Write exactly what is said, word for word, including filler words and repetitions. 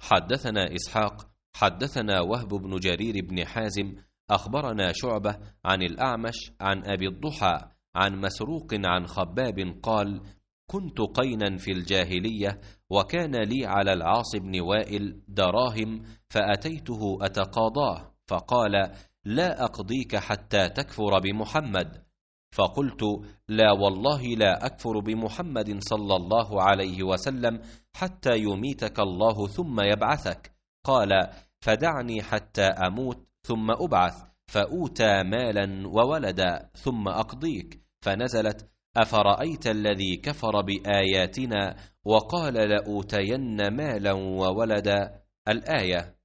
حدثنا إسحاق حدثنا وهب بن جرير بن حازم أخبرنا شعبة عن الأعمش عن أبي الضحى عن مسروق عن خباب قال: كنت قينا في الجاهلية، وكان لي على العاص بن وائل دراهم، فأتيته أتقاضاه، فقال: لا أقضيك حتى تكفر بمحمد. فقلت: لا والله لا أكفر بمحمد صلى الله عليه وسلم حتى يميتك الله ثم يبعثك. قال: فدعني حتى أموت ثم أبعث فأوتى مالا وولدا ثم أقضيك. فنزلت: أفرأيت الذي كفر بآياتنا وقال لأوتين مالا وولدا، الآية.